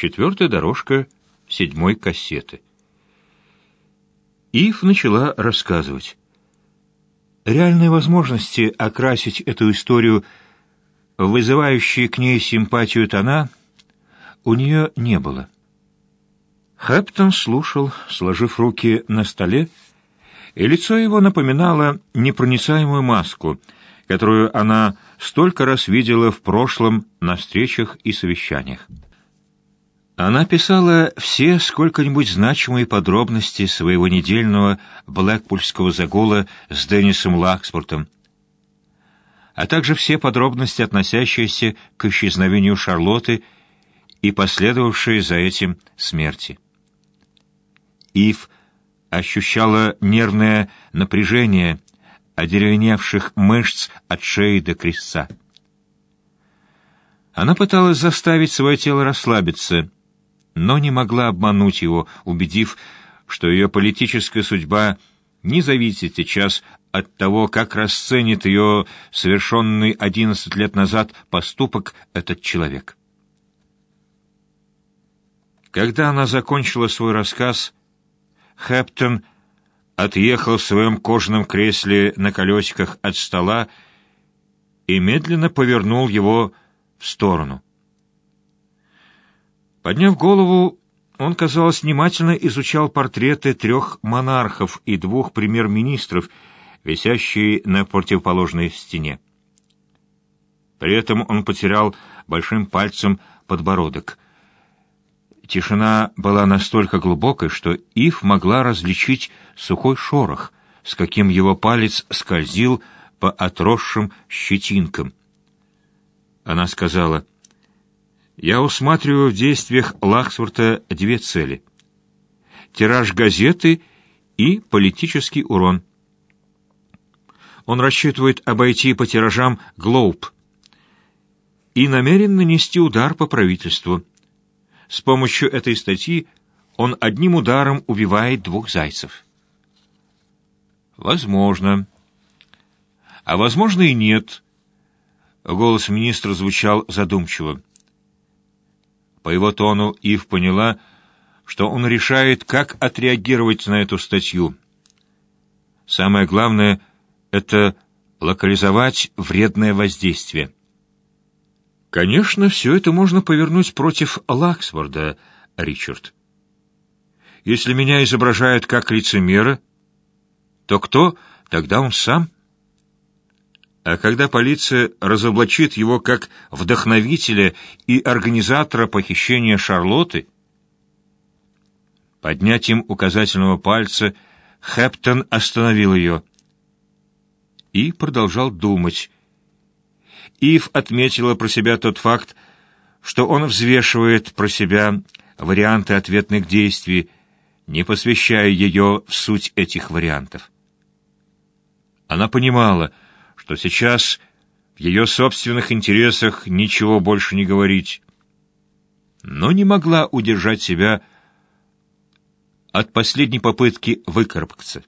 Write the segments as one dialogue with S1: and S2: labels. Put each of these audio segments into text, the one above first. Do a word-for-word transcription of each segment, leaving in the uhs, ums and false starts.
S1: Четвертая дорожка седьмой кассеты. Ив начала рассказывать. Реальной возможности окрасить эту историю в вызывающие к ней симпатию тона у нее не было. Хэптон слушал, сложив руки на столе, и лицо его напоминало непроницаемую маску, которую она столько раз видела в прошлом на встречах и совещаниях. Она писала все сколько-нибудь значимые подробности своего недельного блэкпульского загула с Деннисом Лакспортом, а также все подробности, относящиеся к исчезновению Шарлотты и последовавшей за этим смерти. Ив ощущала нервное напряжение одеревеневших мышц от шеи до крестца. Она пыталась заставить свое тело расслабиться, но не могла обмануть его, убедив, что ее политическая судьба не зависит сейчас от того, как расценит ее совершенный одиннадцать лет назад поступок этот человек. Когда она закончила свой рассказ, Хэптон отъехал в своем кожаном кресле на колесиках от стола и медленно повернул его в сторону. Подняв голову, он, казалось, внимательно изучал портреты трех монархов и двух премьер-министров, висящие на противоположной стене. При этом он потерял большим пальцем подбородок. Тишина была настолько глубокой, что Ив могла различить сухой шорох, с каким его палец скользил по отросшим щетинкам. Она сказала: «Я усматриваю в действиях Лаксворта две цели: тираж газеты и политический урон. Он рассчитывает обойти по тиражам «Глоуб» и намерен нанести удар по правительству. С помощью этой статьи он одним ударом убивает двух зайцев». «Возможно. А возможно и нет». Голос министра звучал задумчиво. По его тону Ив поняла, что он решает, как отреагировать на эту статью. Самое главное — это локализовать вредное воздействие. Конечно, все это можно повернуть против Лаксворда, Ричард. Если меня изображают как лицемера, то кто тогда он сам? А когда полиция разоблачит его как вдохновителя и организатора похищения Шарлотты? Поднятием указательного пальца Хэптон остановил ее и продолжал думать. Ив отметила про себя тот факт, что он взвешивает про себя варианты ответных действий, не посвящая ее в суть этих вариантов. Она понимала, что сейчас в ее собственных интересах ничего больше не говорить, но не могла удержать себя от последней попытки выкарабкаться.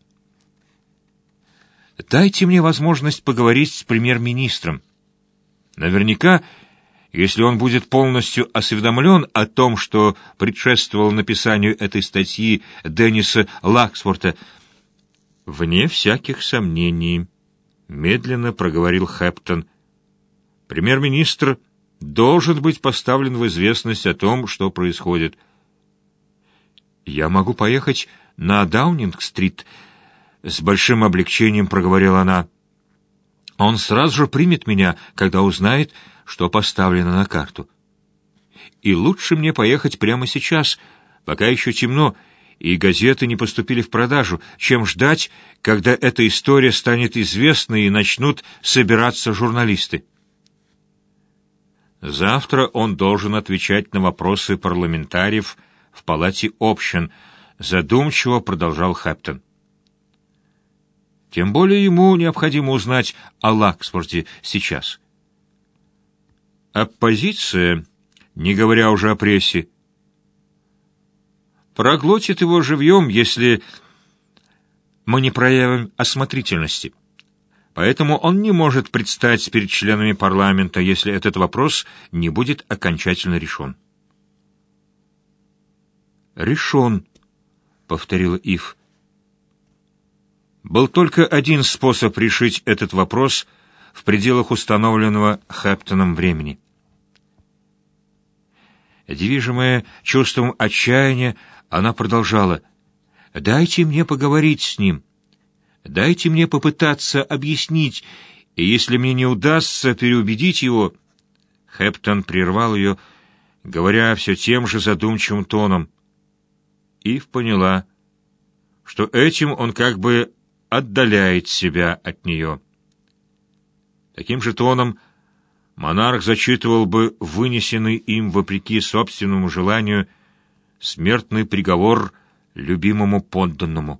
S1: «Дайте мне возможность поговорить с премьер-министром. Наверняка, если он будет полностью осведомлен о том, что предшествовало написанию этой статьи Денниса Лаксворта, вне всяких сомнений», — медленно проговорил Хэптон, «премьер-министр должен быть поставлен в известность о том, что происходит». «Я могу поехать на Даунинг-стрит», — с большим облегчением проговорила она. «Он сразу же примет меня, когда узнает, что поставлено на карту. И лучше мне поехать прямо сейчас, пока еще темно, и газеты не поступили в продажу, чем ждать, когда эта история станет известна и начнут собираться журналисты. Завтра он должен отвечать на вопросы парламентариев в палате общин», — задумчиво продолжал Хэптон. «Тем более ему необходимо узнать о Лаксворте сейчас. Оппозиция, не говоря уже о прессе, проглотит его живьем, если мы не проявим осмотрительности. Поэтому он не может предстать перед членами парламента, если этот вопрос не будет окончательно решен». «Решен», — повторила Ив. Был только один способ решить этот вопрос в пределах установленного Хэптоном времени. Движимая чувством отчаяния, она продолжала: «Дайте мне поговорить с ним. Дайте мне попытаться объяснить, и если мне не удастся переубедить его...» Хэптон прервал ее, говоря все тем же задумчивым тоном. Ив поняла, что этим он как бы отдаляет себя от нее. Таким же тоном монарх зачитывал бы вынесенный им, вопреки собственному желанию, смертный приговор любимому подданному.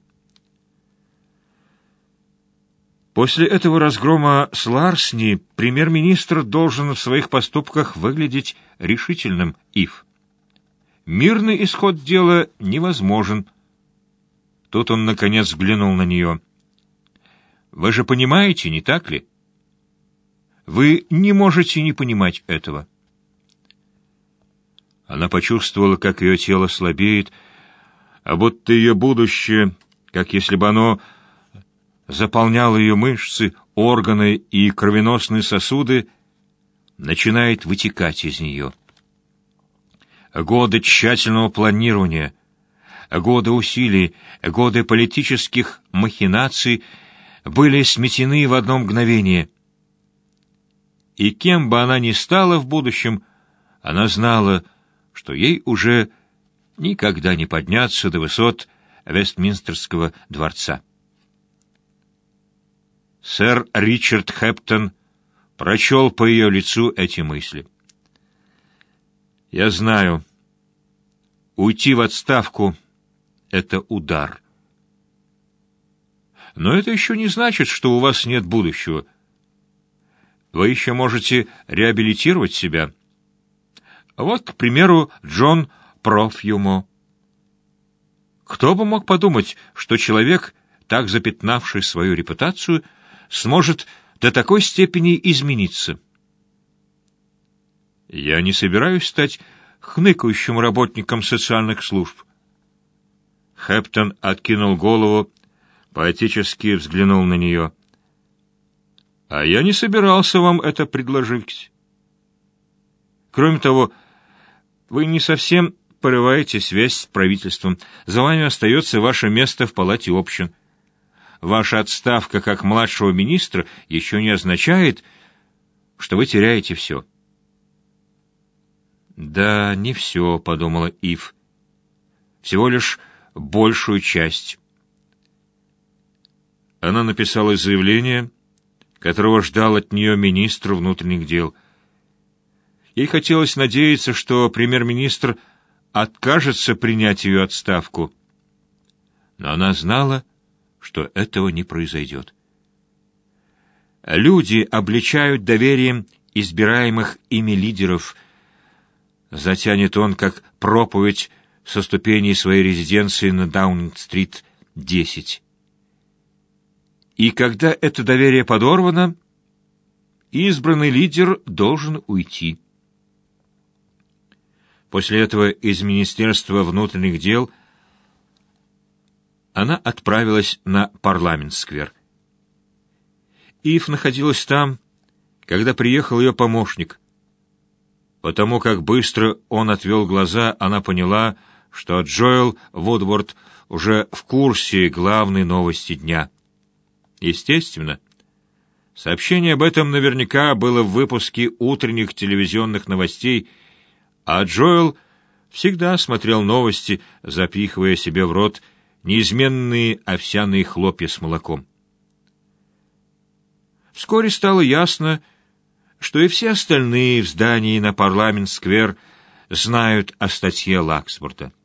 S1: После этого разгрома с Ларсни премьер-министр должен в своих поступках выглядеть решительным, Ив. Мирный исход дела невозможен. Тут он, наконец, взглянул на нее. Вы же понимаете, не так ли? Вы не можете не понимать этого. Она почувствовала, как ее тело слабеет, а будто ее будущее, как если бы оно заполняло ее мышцы, органы и кровеносные сосуды, начинает вытекать из нее. Годы тщательного планирования, годы усилий, годы политических махинаций были сметены в одно мгновение. И кем бы она ни стала в будущем, она знала, что ей уже никогда не подняться до высот Вестминстерского дворца. Сэр Ричард Хэптон прочел по ее лицу эти мысли. «Я знаю, уйти в отставку — это удар. Но это еще не значит, что у вас нет будущего. Вы еще можете реабилитировать себя. Вот, к примеру, Джон Профьюмо. Кто бы мог подумать, что человек, так запятнавший свою репутацию, сможет до такой степени измениться? Я не собираюсь стать хныкающим работником социальных служб». Хэптон откинул голову, поэтически взглянул на нее. «А я не собирался вам это предложить. Кроме того, вы не совсем порываете связь с правительством. За вами остается ваше место в палате общин. Ваша отставка как младшего министра еще не означает, что вы теряете все». «Да, не все», — подумала Ив. «Всего лишь большую часть». Она написала заявление, которого ждал от нее министр внутренних дел. Ей хотелось надеяться, что премьер-министр откажется принять ее отставку. Но она знала, что этого не произойдет. Люди обличают доверием избираемых ими лидеров. Затянет он, как проповедь, со ступеней своей резиденции на Даунинг-стрит десять. И когда это доверие подорвано, избранный лидер должен уйти. После этого из Министерства внутренних дел она отправилась на Парламент-сквер. Ив находилась там, когда приехал ее помощник. Потому как быстро он отвел глаза, она поняла, что Джоэл Вудворд уже в курсе главной новости дня. Естественно, сообщение об этом наверняка было в выпуске утренних телевизионных новостей, а Джоэл всегда смотрел новости, запихивая себе в рот неизменные овсяные хлопья с молоком. Вскоре стало ясно, что и все остальные в здании на Парламент-сквер знают о статье Лаксворта.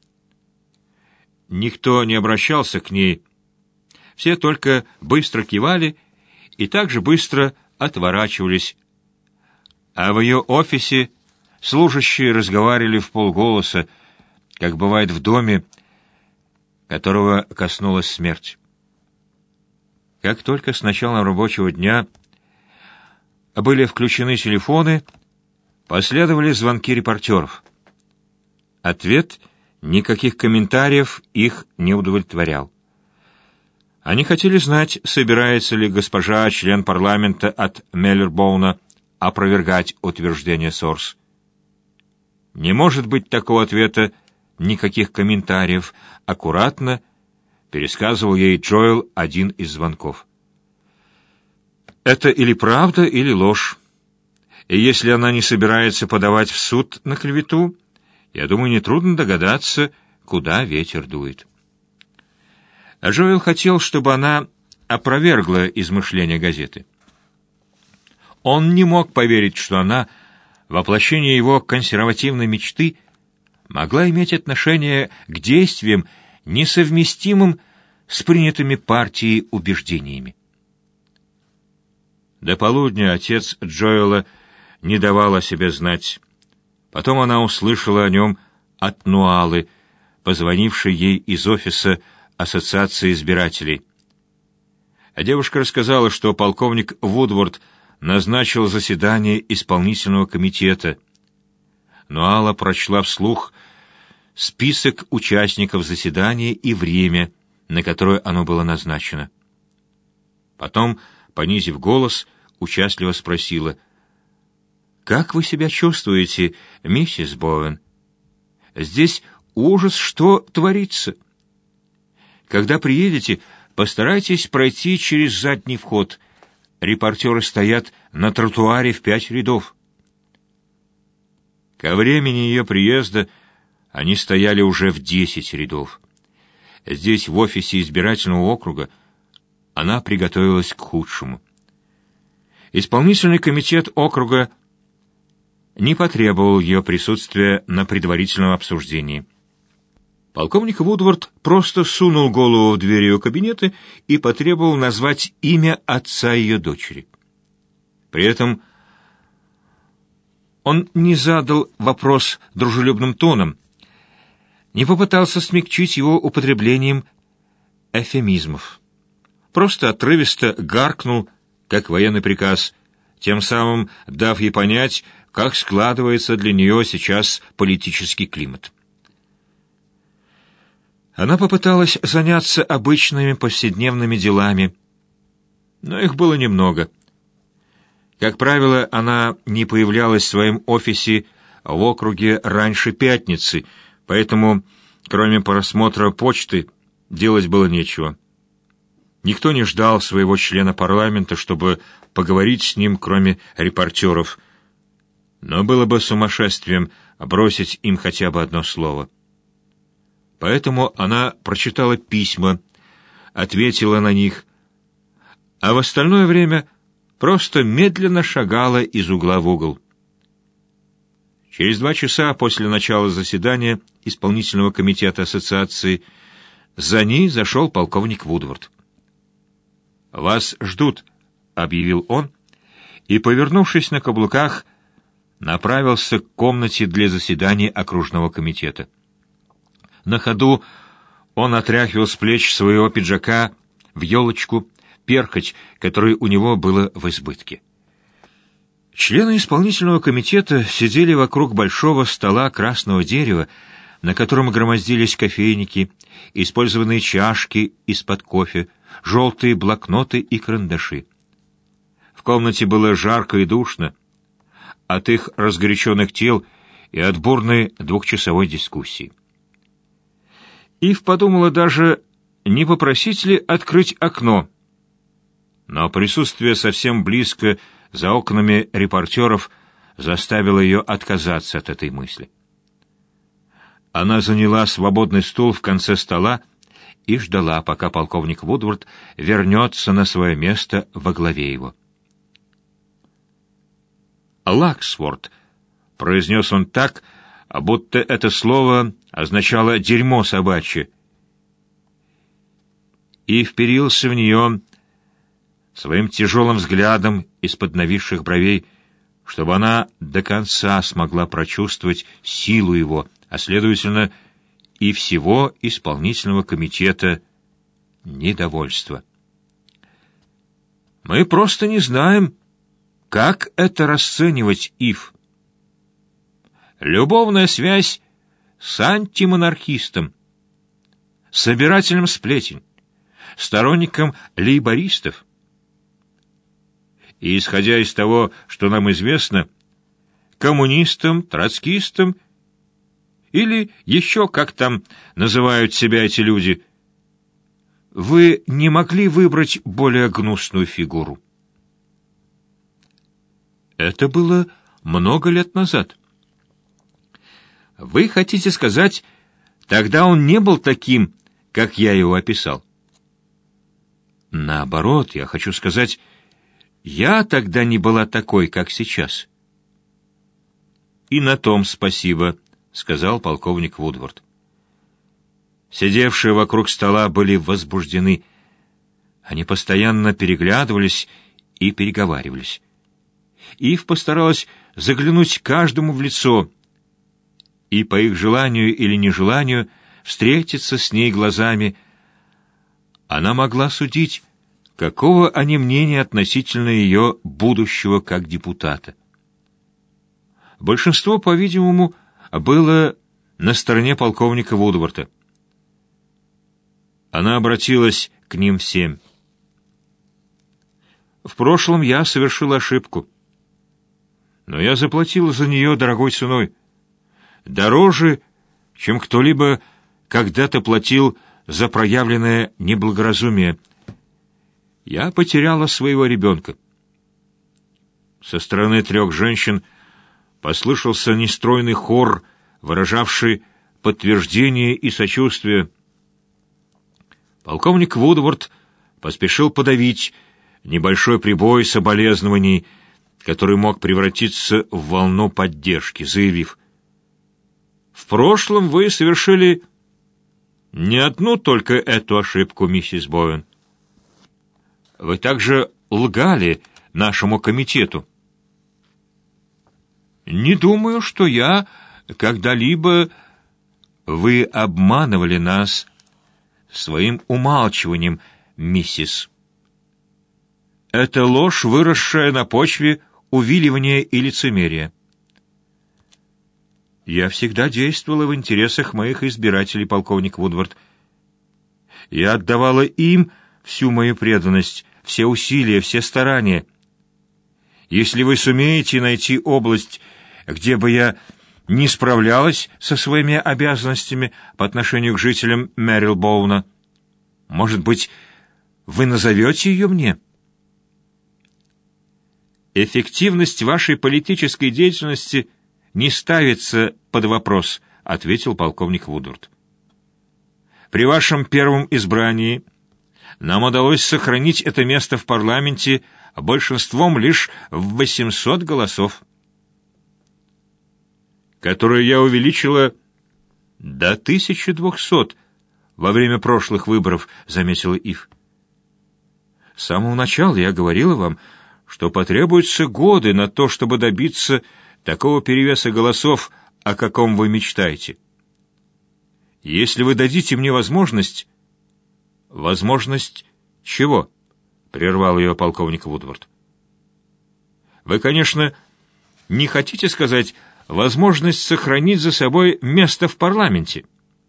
S1: Никто не обращался к ней, все только быстро кивали и также быстро отворачивались, а в ее офисе служащие разговаривали вполголоса, как бывает в доме, которого коснулась смерть. Как только с началом рабочего дня были включены телефоны, последовали звонки репортеров. Ответ Никаких комментариев их не удовлетворял. Они хотели знать, собирается ли госпожа, член парламента от Меллербоуна, опровергать утверждение Сорс. Не может быть такого ответа, никаких комментариев, аккуратно пересказывал ей Джоэл один из звонков. Это или правда, или ложь. И если она не собирается подавать в суд на клевету, я думаю, нетрудно догадаться, куда ветер дует. А Джоэл хотел, чтобы она опровергла измышления газеты. Он не мог поверить, что она, воплощение его консервативной мечты, могла иметь отношение к действиям, несовместимым с принятыми партией убеждениями. До полудня отец Джоэла не давал о себе знать. Потом она услышала о нем от Нуалы, позвонившей ей из офиса Ассоциации избирателей. А девушка рассказала, что полковник Вудворд назначил заседание исполнительного комитета. Нуала прочла вслух список участников заседания и время, на которое оно было назначено. Потом, понизив голос, участливо спросила: «Как вы себя чувствуете, миссис Боуэн? Здесь ужас, что творится. Когда приедете, постарайтесь пройти через задний вход. Репортеры стоят на тротуаре в пять рядов». Ко времени ее приезда они стояли уже в десять рядов. Здесь, в офисе избирательного округа, она приготовилась к худшему. Исполнительный комитет округа не потребовал ее присутствия на предварительном обсуждении. Полковник Вудворд просто сунул голову в дверь ее кабинета и потребовал назвать имя отца ее дочери. При этом он не задал вопрос дружелюбным тоном, не попытался смягчить его употреблением эвфемизмов. Просто отрывисто гаркнул, как военный приказ, тем самым дав ей понять, как складывается для нее сейчас политический климат. Она попыталась заняться обычными повседневными делами, но их было немного. Как правило, она не появлялась в своем офисе в округе раньше пятницы, поэтому, кроме просмотра почты, делать было нечего. Никто не ждал своего члена парламента, чтобы поговорить с ним, кроме репортеров. Но было бы сумасшествием бросить им хотя бы одно слово. Поэтому она прочитала письма, ответила на них, а в остальное время просто медленно шагала из угла в угол. Через два часа после начала заседания исполнительного комитета ассоциации за ней зашел полковник Вудворд. «Вас ждут», — объявил он, и, повернувшись на каблуках, направился к комнате для заседания окружного комитета. На ходу он отряхивал с плеч своего пиджака в елочку перхоть, которой у него было в избытке. Члены исполнительного комитета сидели вокруг большого стола красного дерева, на котором громоздились кофейники, использованные чашки из-под кофе, желтые блокноты и карандаши. В комнате было жарко и душно от их разгоряченных тел и от бурной двухчасовой дискуссии. Ив подумала даже, не попросить ли открыть окно, но присутствие совсем близко за окнами репортеров заставило ее отказаться от этой мысли. Она заняла свободный стул в конце стола и ждала, пока полковник Вудворд вернется на свое место во главе его. «Лаксворд», — произнес он так, будто это слово означало «дерьмо собачье», и вперился в нее своим тяжелым взглядом из-под нависших бровей, чтобы она до конца смогла прочувствовать силу его, а, следовательно, и всего исполнительного комитета недовольства. «Мы просто не знаем, как это расценивать, Ив. Любовная связь с антимонархистом, собирателем сплетен, сторонником лейбористов. И, исходя из того, что нам известно, коммунистом, троцкистом или еще как там называют себя эти люди, вы не могли выбрать более гнусную фигуру. Это было много лет назад. Вы хотите сказать, тогда он не был таким, как я его описал? Наоборот, я хочу сказать, я тогда не была такой, как сейчас. И на том спасибо, сказал полковник Вудворд. Сидевшие вокруг стола были возбуждены. Они постоянно переглядывались и переговаривались. Ив постаралась заглянуть каждому в лицо и, по их желанию или нежеланию, встретиться с ней глазами. Она могла судить, какого они мнения относительно ее будущего как депутата. Большинство, по-видимому, было на стороне полковника Вудворда. Она обратилась к ним всем. «В прошлом я совершила ошибку, но я заплатила за нее дорогой ценой, дороже, чем кто-либо когда-то платил за проявленное неблагоразумие. Я потеряла своего ребенка». Со стороны трех женщин послышался нестройный хор, выражавший подтверждение и сочувствие. Полковник Вудворд поспешил подавить небольшой прибой соболезнований, который мог превратиться в волну поддержки, заявив: «В прошлом вы совершили не одну только эту ошибку, миссис Боуэн. Вы также лгали нашему комитету». «Не думаю, что я когда-либо...» «Вы обманывали нас своим умалчиванием, миссис. Это ложь, выросшая на почве увиливания и лицемерия. Я всегда действовала в интересах моих избирателей, полковник Вудворд. Я отдавала им всю мою преданность, все усилия, все старания. Если вы сумеете найти область, где бы я не справлялась со своими обязанностями по отношению к жителям Мэрилбоуна, может быть, вы назовете ее мне? «Эффективность вашей политической деятельности не ставится под вопрос», — ответил полковник Вудворд. «При вашем первом избрании нам удалось сохранить это место в парламенте большинством лишь в восемьсот голосов, которое я увеличила до тысячи двухсот во время прошлых выборов», — заметила Ив. «С самого начала я говорила вам, что потребуются годы на то, чтобы добиться такого перевеса голосов, о каком вы мечтаете. Если вы дадите мне возможность...» «Возможность чего?» — прервал ее полковник Вудворд. «Вы, конечно, не хотите сказать возможность сохранить за собой место в парламенте?»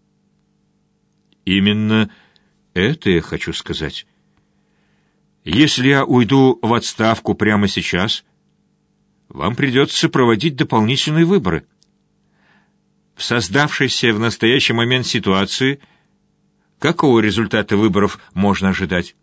S1: «Именно это я хочу сказать. Если я уйду в отставку прямо сейчас, вам придется проводить дополнительные выборы. В создавшейся в настоящий момент ситуации какого результата выборов можно ожидать?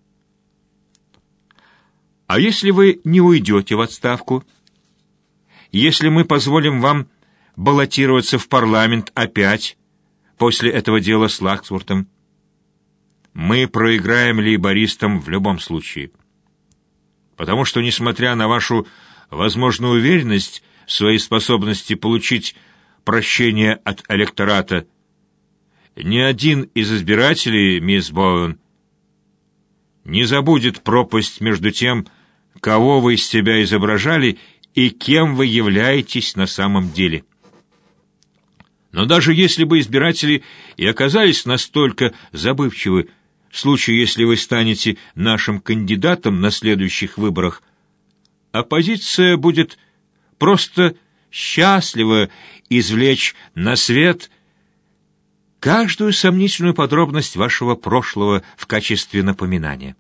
S1: А если вы не уйдете в отставку? Если мы позволим вам баллотироваться в парламент опять после этого дела с Лаксвортом, мы проиграем лейбористам в любом случае. Потому что, несмотря на вашу возможную уверенность в своей способности получить прощение от электората, ни один из избирателей, мисс Боуэн, не забудет пропасть между тем, кого вы из себя изображали, и кем вы являетесь на самом деле. Но даже если бы избиратели и оказались настолько забывчивы, в случае, если вы станете нашим кандидатом на следующих выборах, оппозиция будет просто счастлива извлечь на свет каждую сомнительную подробность вашего прошлого в качестве напоминания.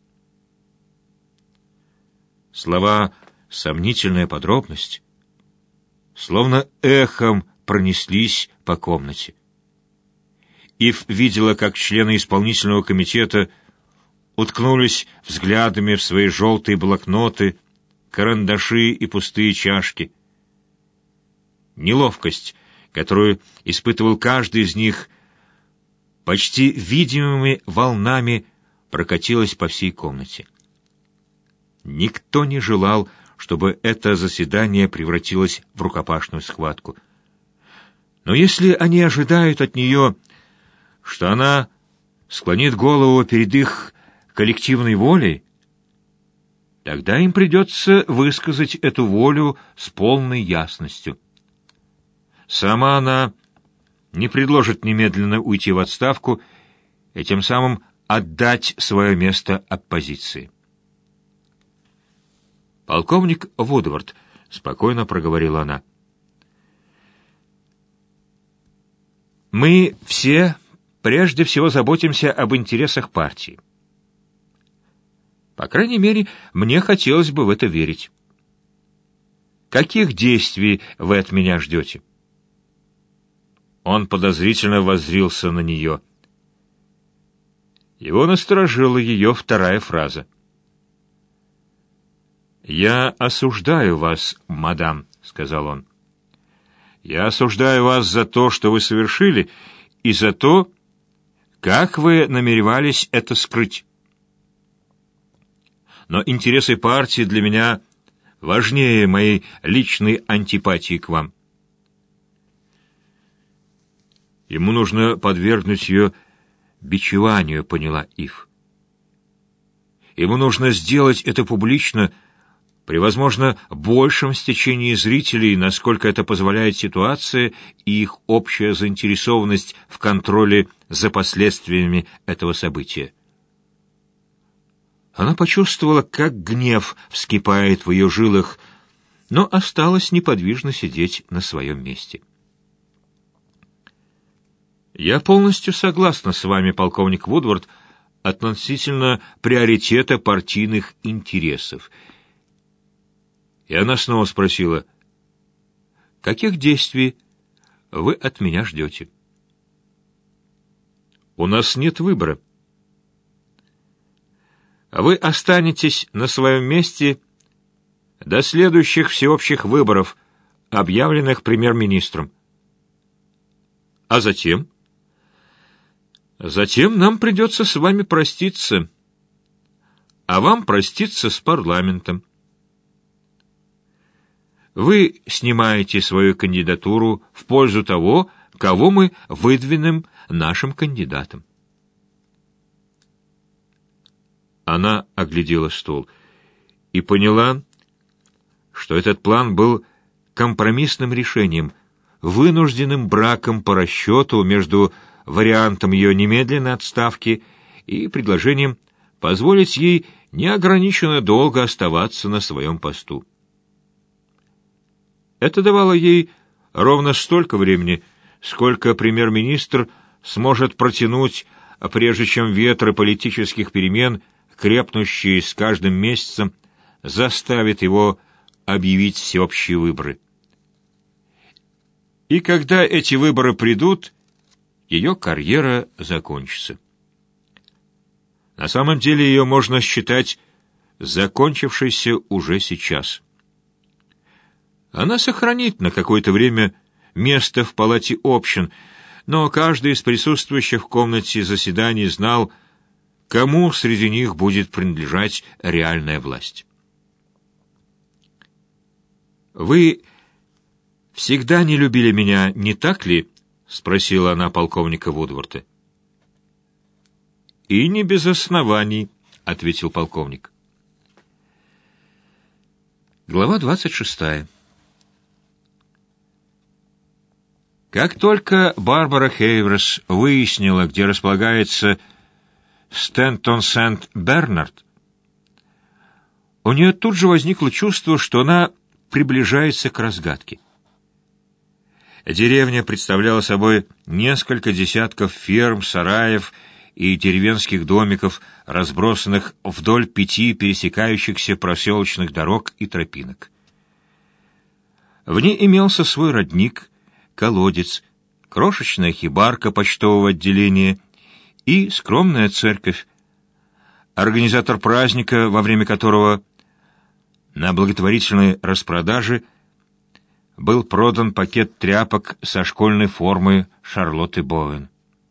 S1: Слова «сомнительная подробность» словно эхом пронеслись по комнате. Ив видела, как члены исполнительного комитета уткнулись взглядами в свои желтые блокноты, карандаши и пустые чашки. Неловкость, которую испытывал каждый из них, почти видимыми волнами прокатилась по всей комнате. Никто не желал, чтобы это заседание превратилось в рукопашную схватку. Но если они ожидают от нее, что она склонит голову перед их коллективной волей, тогда им придется высказать эту волю с полной ясностью. Сама она не предложит немедленно уйти в отставку и тем самым отдать свое место оппозиции. «Полковник Вудвард», — спокойно проговорила она, — «мы все прежде всего заботимся об интересах партии. По крайней мере, мне хотелось бы в это верить. Каких действий вы от меня ждете?» Он подозрительно воззрился на нее. Его насторожила ее вторая фраза. «Я осуждаю вас, мадам», — сказал он. «Я осуждаю вас за то, что вы совершили, и за то, как вы намеревались это скрыть. Но интересы партии для меня важнее моей личной антипатии к вам». Ему нужно подвергнуть ее бичеванию, поняла Ив. Ему нужно сделать это публично, при, возможно, большем стечении зрителей, насколько это позволяет ситуация и их общая заинтересованность в контроле за последствиями этого события. Она почувствовала, как гнев вскипает в ее жилах, но осталась неподвижно сидеть на своем месте. «Я полностью согласна с вами, полковник Вудвард, относительно приоритета партийных интересов». И она снова спросила, «Каких действий вы от меня ждете?» «У нас нет выбора. Вы останетесь на своем месте до следующих всеобщих выборов, объявленных премьер-министром. А затем? Затем нам придется с вами проститься, а вам проститься с парламентом. Вы снимаете свою кандидатуру в пользу того, кого мы выдвинем нашим кандидатом». Она оглядела стол и поняла, что этот план был компромиссным решением, вынужденным браком по расчету между вариантом ее немедленной отставки и предложением позволить ей неограниченно долго оставаться на своем посту. Это давало ей ровно столько времени, сколько премьер-министр сможет протянуть, прежде чем ветры политических перемен, крепнущие с каждым месяцем, заставят его объявить всеобщие выборы. И когда эти выборы придут, ее карьера закончится. На самом деле ее можно считать закончившейся уже сейчас. Она сохранит на какое-то время место в палате общин, но каждый из присутствующих в комнате заседаний знал, кому среди них будет принадлежать реальная власть. «Вы всегда не любили меня, не так ли?» — спросила она полковника Вудварда. «И не без оснований», — ответил полковник. Глава двадцать шестая. Как только Барбара Хейверс выяснила, где располагается Стентон-Сент-Бернард, у нее тут же возникло чувство, что она приближается к разгадке. Деревня представляла собой несколько десятков ферм, сараев и деревенских домиков, разбросанных вдоль пяти пересекающихся проселочных дорог и тропинок. В ней имелся свой родник, колодец, крошечная хибарка почтового отделения и скромная церковь, организатор праздника, во время которого на благотворительной распродаже был продан пакет тряпок со школьной формы Шарлотты Боуэн.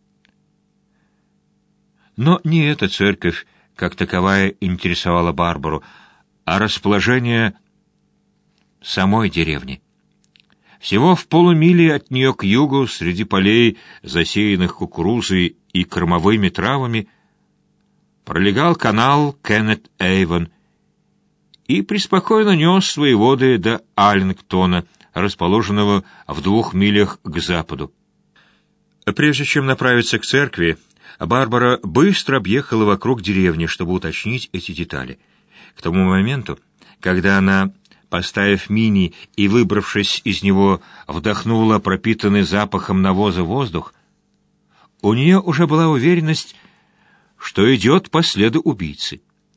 S1: Но не эта церковь, как таковая, интересовала Барбару, а расположение самой деревни. Всего в полумиле от нее к югу, среди полей, засеянных кукурузой и кормовыми травами, пролегал канал Кеннет-Эйвон и преспокойно нес свои воды до Арлингтона, расположенного в двух милях к западу. Прежде чем направиться к церкви, Барбара быстро объехала вокруг деревни, чтобы уточнить эти детали. К тому моменту, когда она, поставив мини и выбравшись из него, вдохнула пропитанный запахом навоза воздух, у нее уже была уверенность, что идет по следу убийцы.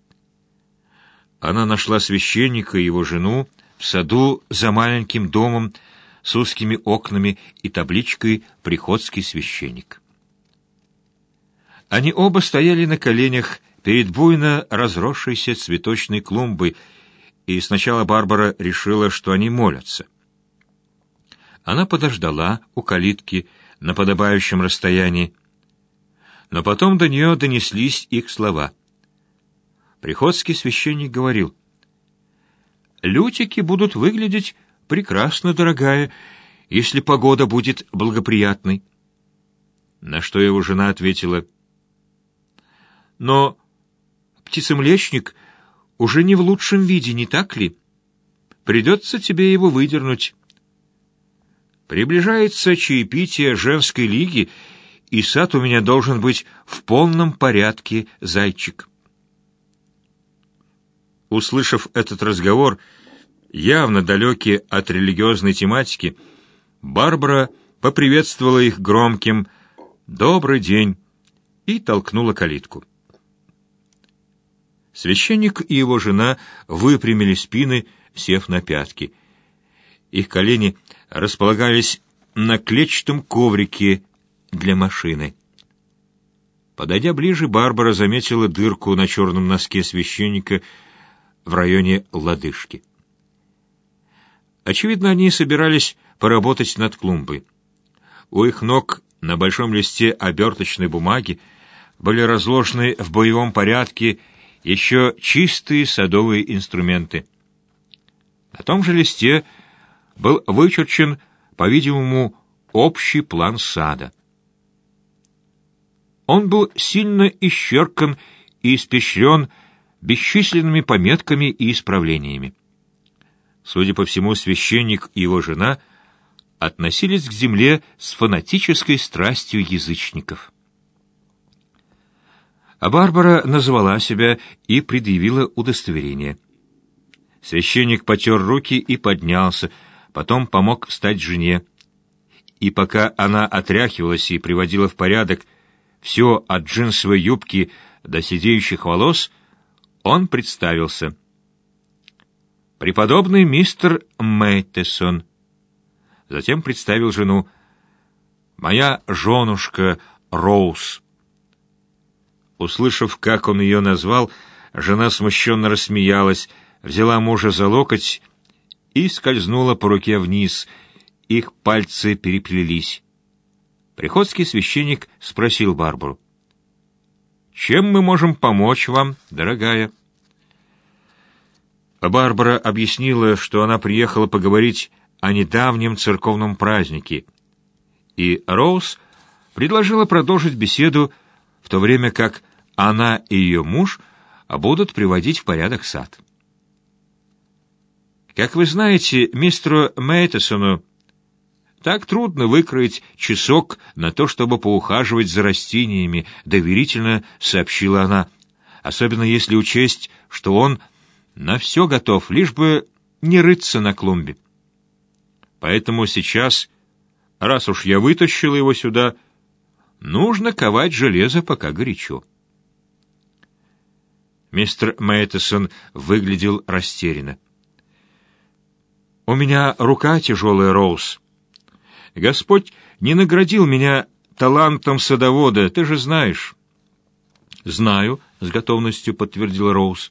S1: Она нашла священника и его жену в саду за маленьким домом с узкими окнами и табличкой «Приходский священник». Они оба стояли на коленях перед буйно разросшейся цветочной клумбой, и сначала Барбара решила, что они молятся. Она подождала у калитки на подобающем расстоянии, но потом до нее донеслись их слова. Приходский священник говорил: «Лютики будут выглядеть прекрасно, дорогая, если погода будет благоприятной». На что его жена ответила: «Но птицемлечник уже не в лучшем виде, не так ли? Придется тебе его выдернуть. Приближается чаепитие женской лиги, и сад у меня должен быть в полном порядке, зайчик». Услышав этот разговор, явно далекий от религиозной тематики, Барбара поприветствовала их громким «Добрый день» и толкнула калитку. Священник и его жена выпрямили спины, сев на пятки. Их колени располагались на клетчатом коврике для машины. Подойдя ближе, Барбара заметила дырку на черном носке священника в районе лодыжки. Очевидно, они собирались поработать над клумбой. У их ног на большом листе оберточной бумаги были разложены в боевом порядке еще чистые садовые инструменты. На том же листе был вычерчен, по-видимому, общий план сада. Он был сильно исчеркан и испещрен бесчисленными пометками и исправлениями. Судя по всему, священник и его жена относились к земле с фанатической страстью язычников. А Барбара назвала себя и предъявила удостоверение. Священник потер руки и поднялся, потом помог встать жене. И пока она отряхивалась и приводила в порядок все от джинсовой юбки до сидеющих волос, он представился. «Преподобный мистер Мэйтесон». Затем представил жену. «Моя женушка Роуз». Услышав, как он ее назвал, жена смущенно рассмеялась, взяла мужа за локоть и скользнула по руке вниз. Их пальцы переплелись. Приходский священник спросил Барбару: «Чем мы можем помочь вам, дорогая?» Барбара объяснила, что она приехала поговорить о недавнем церковном празднике, и Роуз предложила продолжить беседу, в то время как она и ее муж будут приводить в порядок сад. «Как вы знаете, мистеру Мэйтесону так трудно выкроить часок на то, чтобы поухаживать за растениями», — доверительно сообщила она, «особенно если учесть, что он на все готов, лишь бы не рыться на клумбе. Поэтому сейчас раз уж я вытащила его сюда, нужно ковать железо, пока горячо. Мистер Мэйтесон выглядел растерянно. «У меня рука тяжелая, Роуз. Господь не наградил меня талантом садовода, ты же знаешь». «Знаю», — с готовностью подтвердил Роуз.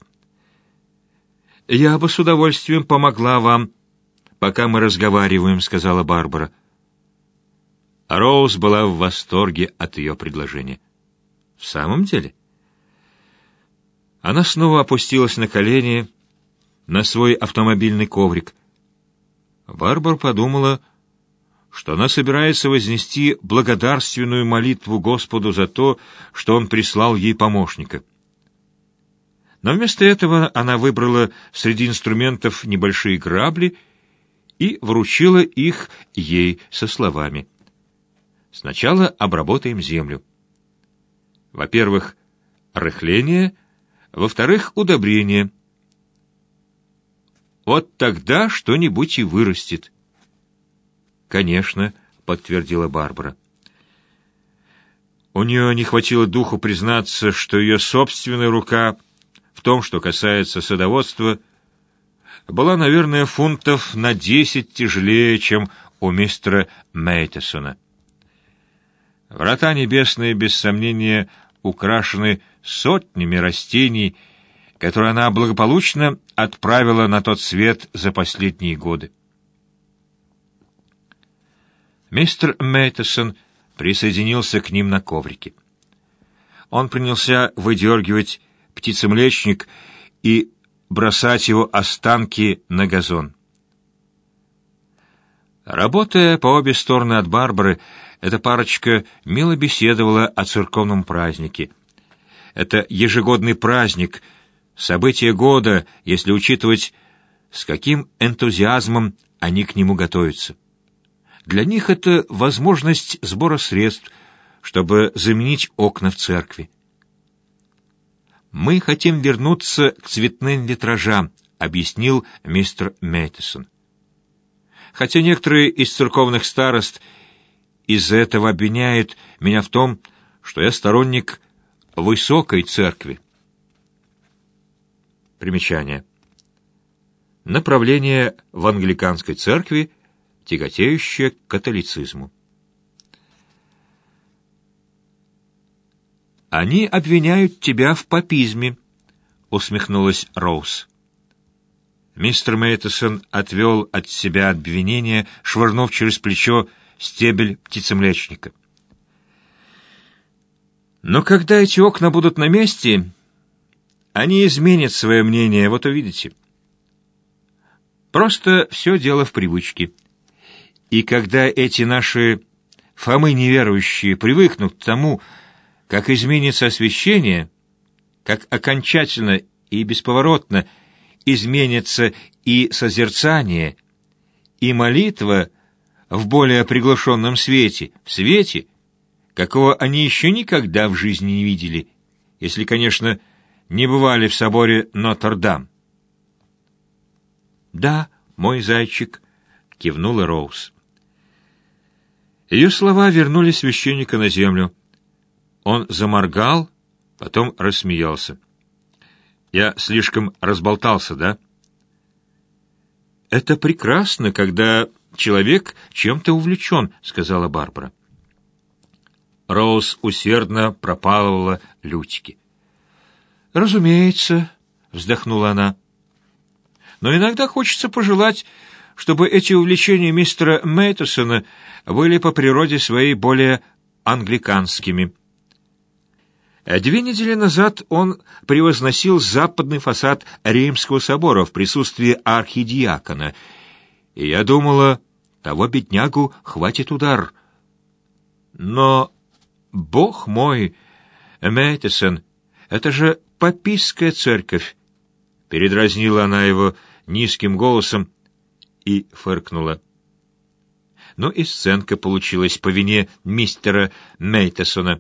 S1: «Я бы с удовольствием помогла вам, пока мы разговариваем», — сказала Барбара. Роуз была в восторге от ее предложения. «В самом деле?» Она снова опустилась на колени, на свой автомобильный коврик. Барбара подумала, что она собирается вознести благодарственную молитву Господу за то, что Он прислал ей помощника. Но вместо этого она выбрала среди инструментов небольшие грабли и вручила их ей со словами: «Сначала обработаем землю. Во-первых, рыхление, во-вторых, удобрение. Вот тогда что-нибудь и вырастет». «Конечно», — подтвердила Барбара. У нее не хватило духу признаться, что ее собственная рука в том, что касается садоводства, была, наверное, фунтов на десять тяжелее, чем у мистера Мэйтесона. Врата небесные, без сомнения, украшены сотнями растений, которые она благополучно отправила на тот свет за последние годы. Мистер Мэйтесон присоединился к ним на коврике. Он принялся выдергивать птицемлечник и бросать его останки на газон. Работая по обе стороны от Барбары, эта парочка мило беседовала о церковном празднике. Это ежегодный праздник, событие года, если учитывать, с каким энтузиазмом они к нему готовятся. Для них это возможность сбора средств, чтобы заменить окна в церкви. «Мы хотим вернуться к цветным витражам», — объяснил мистер Мэйтесон. «Хотя некоторые из церковных старост из-за этого обвиняют меня в том, что я сторонник высокой церкви». Примечание. Направление в англиканской церкви, тяготеющее к католицизму. «Они обвиняют тебя в папизме», — усмехнулась Роуз. Мистер Мэйтесон отвел от себя обвинение, швырнув через плечо стебель птицемлечника. «Но когда эти окна будут на месте, они изменят свое мнение, вот увидите. Просто все дело в привычке. И когда эти наши Фомы неверующие привыкнут к тому, как изменится освящение, как окончательно и бесповоротно изменится и созерцание, и молитва в более приглушенном свете, в свете, какого они еще никогда в жизни не видели, если, конечно, не бывали в соборе Нотр-Дам. «Да, мой зайчик», — кивнула Роуз. Ее слова вернули священника на землю. Он заморгал, потом рассмеялся. «Я слишком разболтался, да?» «Это прекрасно, когда человек чем-то увлечен», — сказала Барбара. Роуз усердно пропалывала лютики. «Разумеется», — вздохнула она. «Но иногда хочется пожелать, чтобы эти увлечения мистера Мэйтесона были по природе своей более англиканскими». Две недели назад он превозносил западный фасад Римского собора в присутствии архидиакона, и я думала, того беднягу хватит удар. Но, бог мой, Мэйтесон, это же папистская церковь! Передразнила она его низким голосом и фыркнула. Но и сценка получилась по вине мистера Мэйтесона.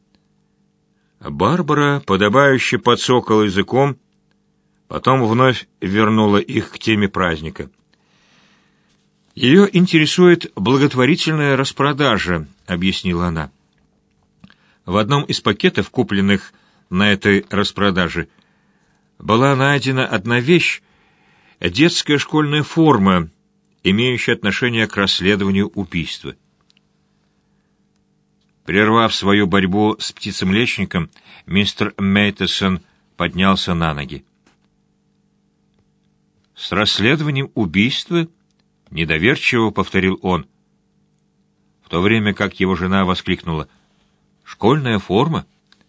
S1: Барбара подобающе подсокала языком, потом вновь вернула их к теме праздника. «Ее интересует благотворительная распродажа», — объяснила она. В одном из пакетов, купленных на этой распродаже, была найдена одна вещь — детская школьная форма, имеющая отношение к расследованию убийства. Прервав свою борьбу с птицемлечником, мистер Мейтерсон поднялся на ноги. «С расследованием убийства?» — недоверчиво повторил он, в то время как его жена воскликнула: «Школьная форма?»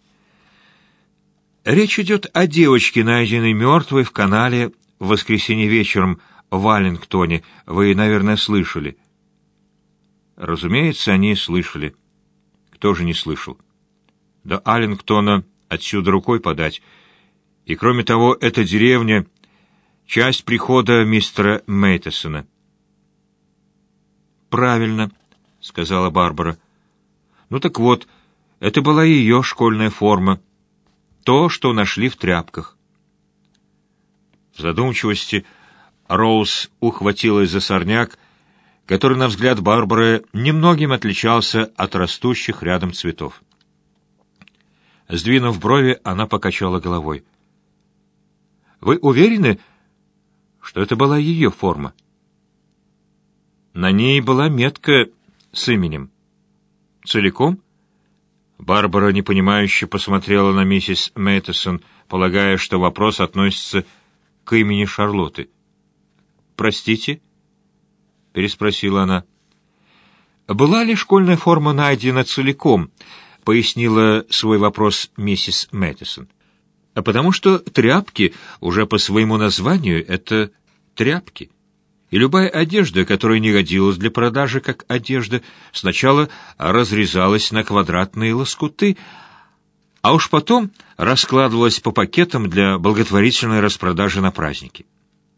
S1: Речь идет о девочке, найденной мертвой в канале в воскресенье вечером в Аллингтоне. Вы, наверное, слышали. Разумеется, они слышали. Кто же не слышал? До Аллингтона отсюда рукой подать. И кроме того, эта деревня — часть прихода мистера Мейтерсона. «Правильно», — сказала Барбара. «Ну так вот, это была ее школьная форма. То, что нашли в тряпках». В задумчивости Роуз ухватилась за сорняк, который, на взгляд Барбары, немногим отличался от растущих рядом цветов. Сдвинув брови, она покачала головой. «Вы уверены, что это была ее форма?» «На ней была метка с именем». «Целиком?» Барбара непонимающе посмотрела на миссис Мейтерсон, полагая, что вопрос относится к имени Шарлотты. «Простите?» — переспросила она. «Была ли школьная форма найдена целиком?» — пояснила свой вопрос миссис Мейтерсон. «А потому что тряпки уже по своему названию — это тряпки. И любая одежда, которая не годилась для продажи как одежда, сначала разрезалась на квадратные лоскуты, а уж потом раскладывалась по пакетам для благотворительной распродажи на праздники.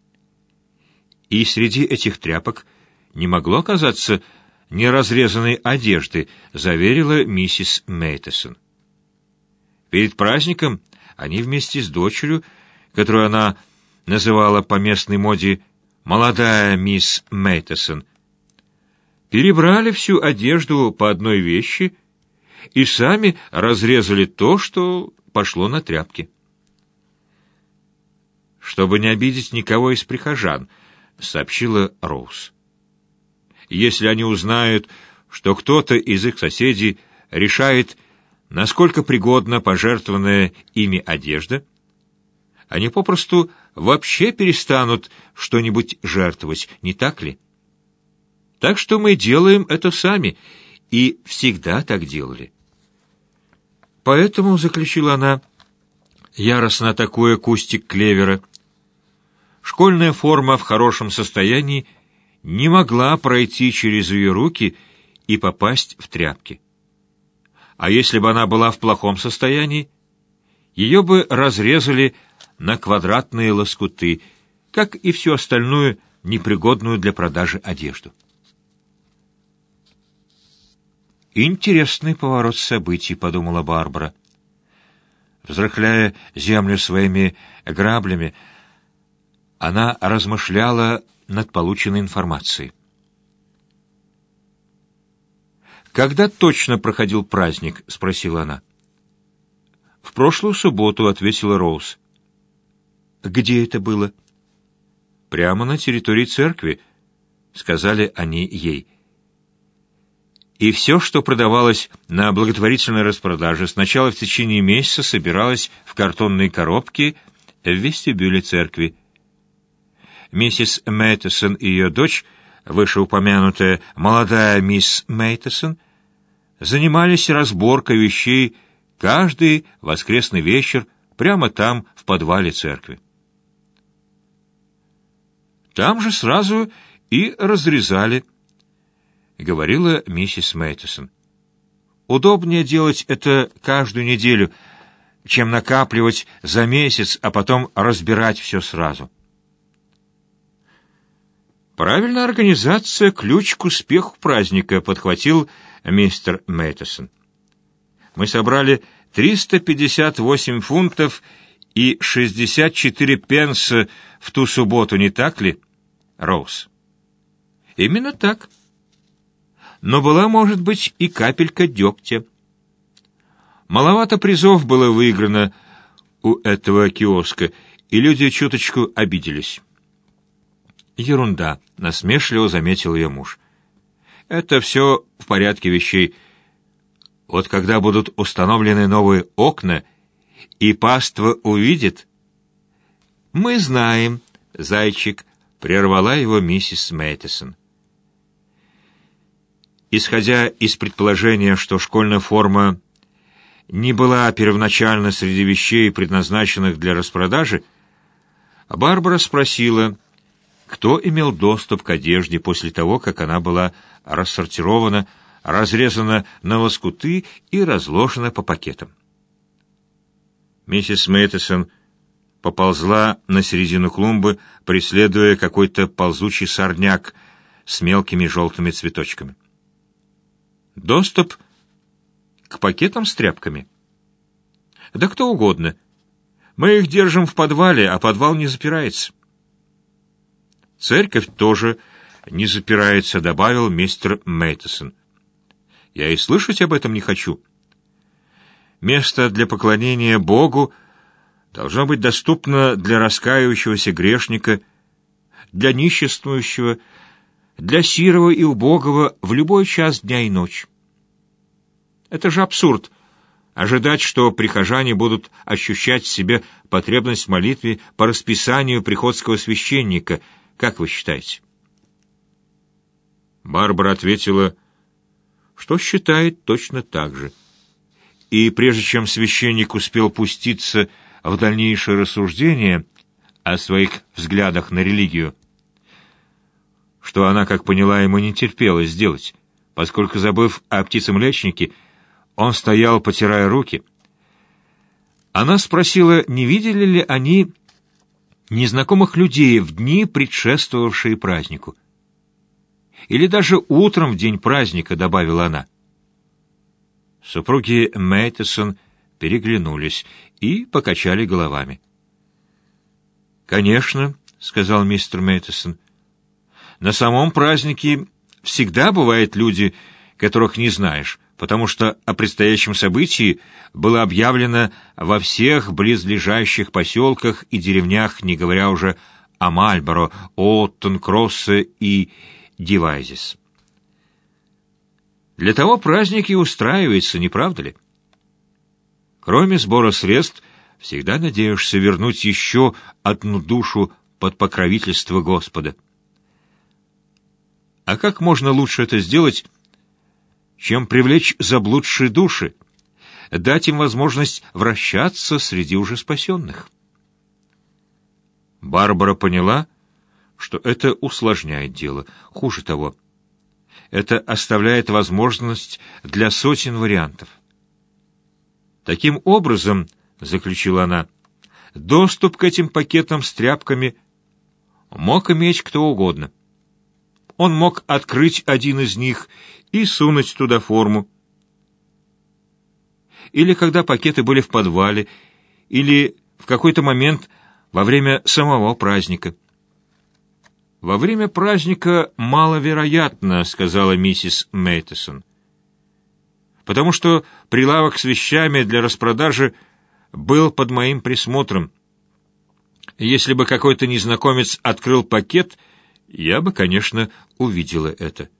S1: И среди этих тряпок не могло оказаться неразрезанной одежды, заверила миссис Мейтерсон. Перед праздником они вместе с дочерью, которую она называла по местной моде «молодая мисс Мейтерсон», перебрали всю одежду по одной вещи и сами разрезали то, что пошло на тряпки. «Чтобы не обидеть никого из прихожан», — сообщила Роуз. «Если они узнают, что кто-то из их соседей решает, насколько пригодна пожертвованная ими одежда, они попросту вообще перестанут что-нибудь жертвовать, не так ли? Так что мы делаем это сами, и всегда так делали. Поэтому, — заключила она, яростно атакуя кустик клевера, — школьная форма в хорошем состоянии не могла пройти через ее руки и попасть в тряпки. А если бы она была в плохом состоянии, ее бы разрезали на квадратные лоскуты, как и всю остальную непригодную для продажи одежду. «Интересный поворот событий», — подумала Барбара. Взрыхляя землю своими граблями, она размышляла над полученной информацией. «Когда точно проходил праздник?» — спросила она. «В прошлую субботу», — ответила Роуз. «Где это было?» «Прямо на территории церкви», — сказали они ей. И все, что продавалось на благотворительной распродаже, сначала в течение месяца собиралось в картонные коробки в вестибюле церкви. Миссис Мейтерсон и ее дочь, вышеупомянутая молодая мисс Мейтерсон, занимались разборкой вещей каждый воскресный вечер прямо там, в подвале церкви. Там же сразу и разрезали, — говорила миссис Мейтерсон. «Удобнее делать это каждую неделю, чем накапливать за месяц, а потом разбирать все сразу». «Правильная организация — ключ к успеху праздника», — подхватил мистер Мейтерсон. «Мы собрали триста пятьдесят восемь фунтов и шестьдесят четыре пенса в ту субботу, не так ли, Роуз? Именно так. Но была, может быть, и капелька дегтя. Маловато призов было выиграно у этого киоска, и люди чуточку обиделись. «Ерунда», — насмешливо заметил ее муж. «Это все в порядке вещей. Вот когда будут установлены новые окна, и паства увидит...» «Мы знаем, зайчик», — прервала его миссис Мэйтисон. Исходя из предположения, что школьная форма не была первоначально среди вещей, предназначенных для распродажи, Барбара спросила, кто имел доступ к одежде после того, как она была рассортирована, разрезана на лоскуты и разложена по пакетам. Миссис Мэйтисон поползла на середину клумбы, преследуя какой-то ползучий сорняк с мелкими желтыми цветочками. Доступ к пакетам с тряпками? Да кто угодно. Мы их держим в подвале, а подвал не запирается. Церковь тоже не запирается, добавил мистер Мэйтисон. Я и слышать об этом не хочу. Место для поклонения Богу должно быть доступно для раскаивающегося грешника, для нищенствующего, для сирого и убогого в любой час дня и ночи. Это же абсурд — ожидать, что прихожане будут ощущать в себе потребность в молитве по расписанию приходского священника, как вы считаете? Барбара ответила, что считает точно так же. И прежде чем священник успел пуститься в дальнейшее рассуждение о своих взглядах на религию, что она, как поняла, ему не терпелось сделать, поскольку, забыв о птицемлечнике, он стоял, потирая руки. Она спросила, не видели ли они незнакомых людей в дни, предшествовавшие празднику. Или даже утром в день праздника, добавила она. Супруги Мэйтисон переглянулись и покачали головами. «Конечно», — сказал мистер Мэйтисон, — «на самом празднике всегда бывают люди, которых не знаешь, потому что о предстоящем событии было объявлено во всех близлежащих поселках и деревнях, не говоря уже о Мальборо, Оттон, Кроссе и Дивайзис. Для того праздник и устраивается, не правда ли? Кроме сбора средств, всегда надеешься вернуть еще одну душу под покровительство Господа. А как можно лучше это сделать, чем привлечь заблудшие души, дать им возможность вращаться среди уже спасенных? Барбара поняла, что это усложняет дело. Хуже того, это оставляет возможность для сотен вариантов. Таким образом, заключила она, доступ к этим пакетам с тряпками мог иметь кто угодно. Он мог открыть один из них и сунуть туда форму. Или когда пакеты были в подвале, или в какой-то момент во время самого праздника. «Во время праздника маловероятно», — сказала миссис Мэйтисон, «потому что прилавок с вещами для распродажи был под моим присмотром. Если бы какой-то незнакомец открыл пакет, я бы, конечно, увидела это».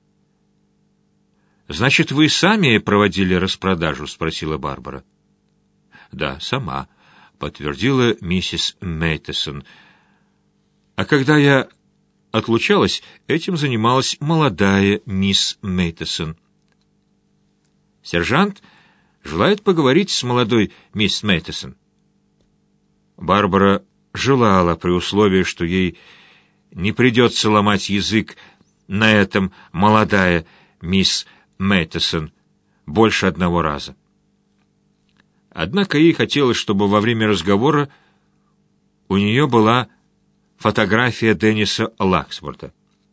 S1: «Значит, вы сами проводили распродажу?» — спросила Барбара. «Да, сама», — подтвердила миссис Мэйтисон. «А когда я отлучалась, этим занималась молодая мисс Мэйтисон». «Сержант желает поговорить с молодой мисс Мэйтисон». Барбара желала, при условии, что ей не придется ломать язык на этом молодая мисс Мэйтисон больше одного раза. Однако ей хотелось, чтобы во время разговора у нее была фотография Денниса Лаксворта.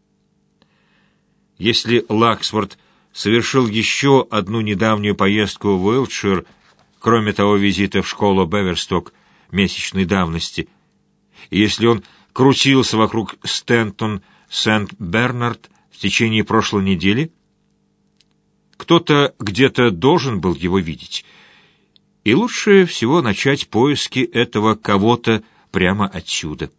S1: Если Лаксворт совершил еще одну недавнюю поездку в Уилтшир, кроме того визита в школу Беверсток месячной давности, и если он крутился вокруг Стентон Сент-Бернард течение прошлой недели? Кто-то где-то должен был его видеть. И лучше всего начать поиски этого кого-то прямо отсюда.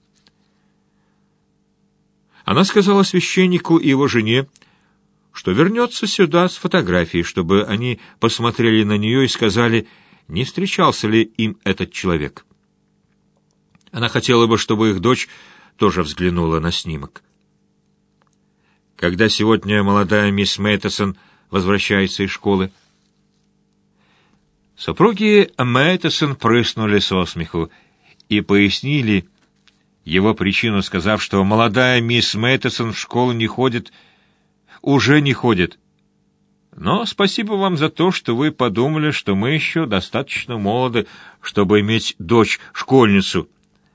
S1: Она сказала священнику и его жене, что вернется сюда с фотографией, чтобы они посмотрели на нее и сказали, не встречался ли им этот человек. Она хотела бы, чтобы их дочь тоже взглянула на снимок. Когда сегодня молодая мисс Мэйтесон возвращается из школы? Супруги Мэйтесон прыснули со смеху и пояснили его причину, сказав, что молодая мисс Мэйтесон в школу не ходит, уже не ходит. Но спасибо вам за то, что вы подумали, что мы еще достаточно молоды, чтобы иметь дочь-школьницу.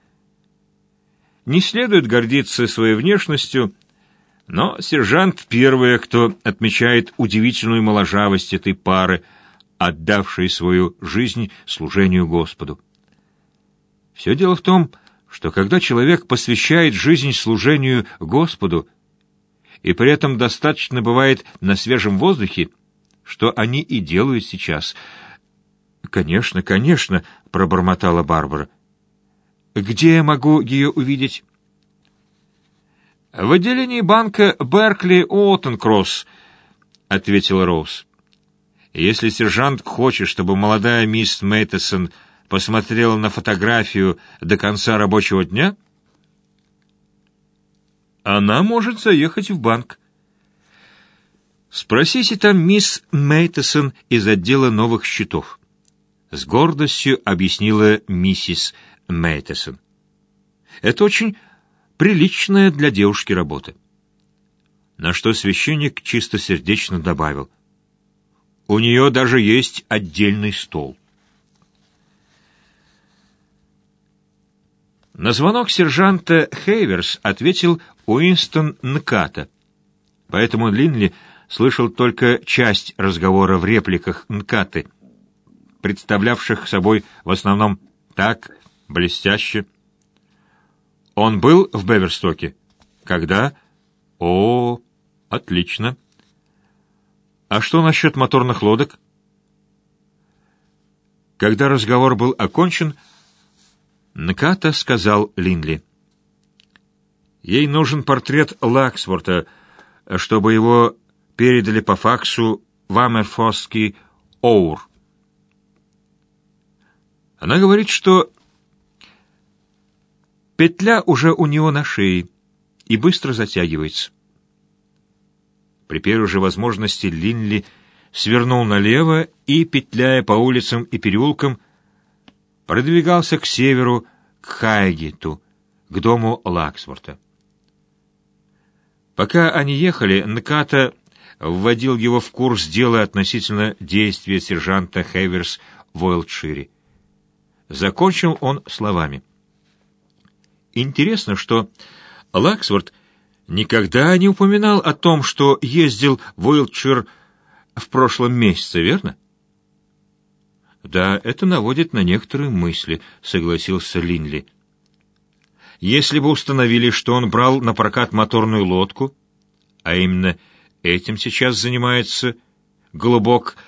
S1: Не следует гордиться своей внешностью, но сержант первый, кто отмечает удивительную моложавость этой пары, отдавшей свою жизнь служению Господу. Все дело в том, что когда человек посвящает жизнь служению Господу, и при этом достаточно бывает на свежем воздухе, что они и делают сейчас. «Конечно, конечно», — пробормотала Барбара. «Где я могу ее увидеть?» «В отделении банка Беркли Уоттенкросс», — ответила Роуз. «Если сержант хочет, чтобы молодая мисс Мэйтесон посмотрела на фотографию до конца рабочего дня, она может заехать в банк. Спросите там мисс Мэйтесон из отдела новых счетов», — с гордостью объяснила миссис Мэйтесон. «Это очень приличная для девушки работа». На что священник чистосердечно добавил: «У нее даже есть отдельный стол». На звонок сержанта Хейверс ответил Уинстон Нката, поэтому Линли слышал только часть разговора в репликах Нкаты, представлявших собой в основном так, блестяще. «Он был в Беверстоке? Когда?» «О, отлично. А что насчет моторных лодок?» Когда разговор был окончен, Нката сказал Линли: «Ей нужен портрет Лаксворта, чтобы его передали по факсу в Амерфосский Оур. Она говорит, что петля уже у него на шее и быстро затягивается». При первой же возможности Линли свернул налево и, петляя по улицам и переулкам, продвигался к северу, к Хайгету, к дому Лаксворта. Пока они ехали, Нката вводил его в курс дела относительно действия сержанта Хейверс в Уилтшире. Закончил он словами: «Интересно, что Лаксворт никогда не упоминал о том, что ездил в Уилтшир в прошлом месяце, верно?» «Да, это наводит на некоторые мысли», — согласился Линли. «Если бы установили, что он брал на прокат моторную лодку, а именно этим сейчас занимается голубок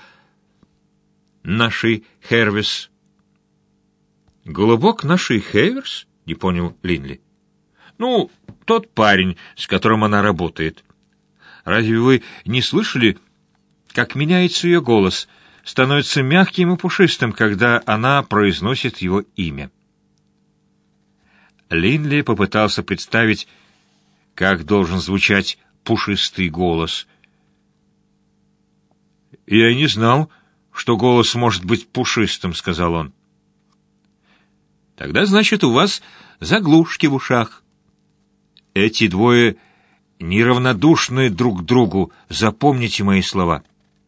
S1: нашей Хервис». «Голубок нашей Хервис?» — не понял Линли. «Ну, тот парень, с которым она работает. Разве вы не слышали, как меняется ее голос, становится мягким и пушистым, когда она произносит его имя?» Линли попытался представить, как должен звучать пушистый голос. «Я не знал, что голос может быть пушистым», — сказал он. «Тогда, значит, у вас заглушки в ушах. Эти двое неравнодушны друг к другу, запомните мои слова».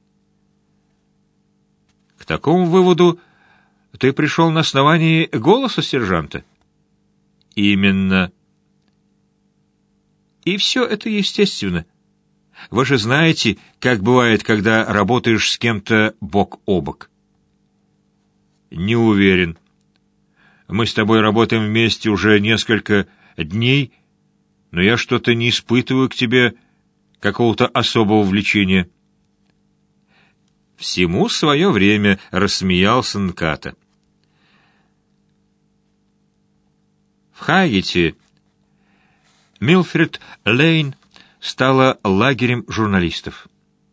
S1: «К такому выводу ты пришел на основании голоса сержанта?» «Именно. И все это естественно. Вы же знаете, как бывает, когда работаешь с кем-то бок о бок». «Не уверен. Мы с тобой работаем вместе уже несколько дней, но я что-то не испытываю к тебе какого-то особого влечения. «Всему свое время», — рассмеялся Нката. В Хайгете Милфред Лейн стала лагерем журналистов.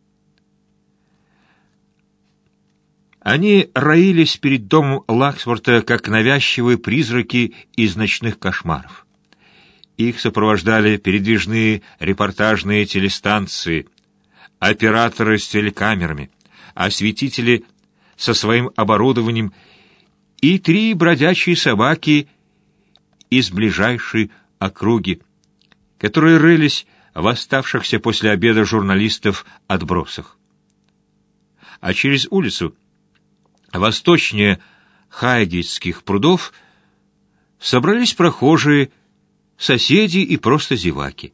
S1: Они роились перед домом Лаксворта, как навязчивые призраки из ночных кошмаров. Их сопровождали передвижные репортажные телестанции, операторы с телекамерами, осветители со своим оборудованием и три бродячие собаки из ближайшей округи, которые рылись в оставшихся после обеда журналистов отбросах. А через улицу, восточнее Хайгейтских прудов, собрались прохожие, соседи и просто зеваки.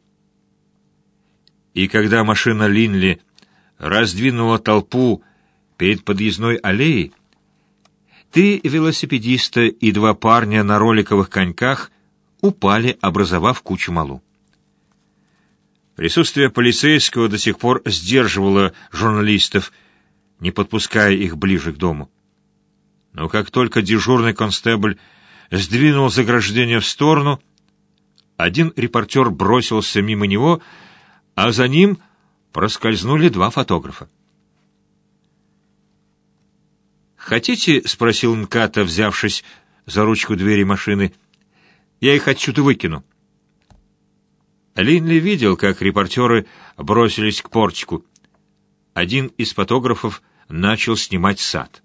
S1: И когда машина Линли раздвинула толпу перед подъездной аллеей, три велосипедиста и два парня на роликовых коньках упали, образовав кучу малу. Присутствие полицейского до сих пор сдерживало журналистов, не подпуская их ближе к дому. Но как только дежурный констебль сдвинул заграждение в сторону, один репортер бросился мимо него, а за ним проскользнули два фотографа. «Хотите?» — спросил Нката, взявшись за ручку двери машины. «Я их отсюда выкину». Линли видел, как репортеры бросились к портику. Один из фотографов начал снимать сад.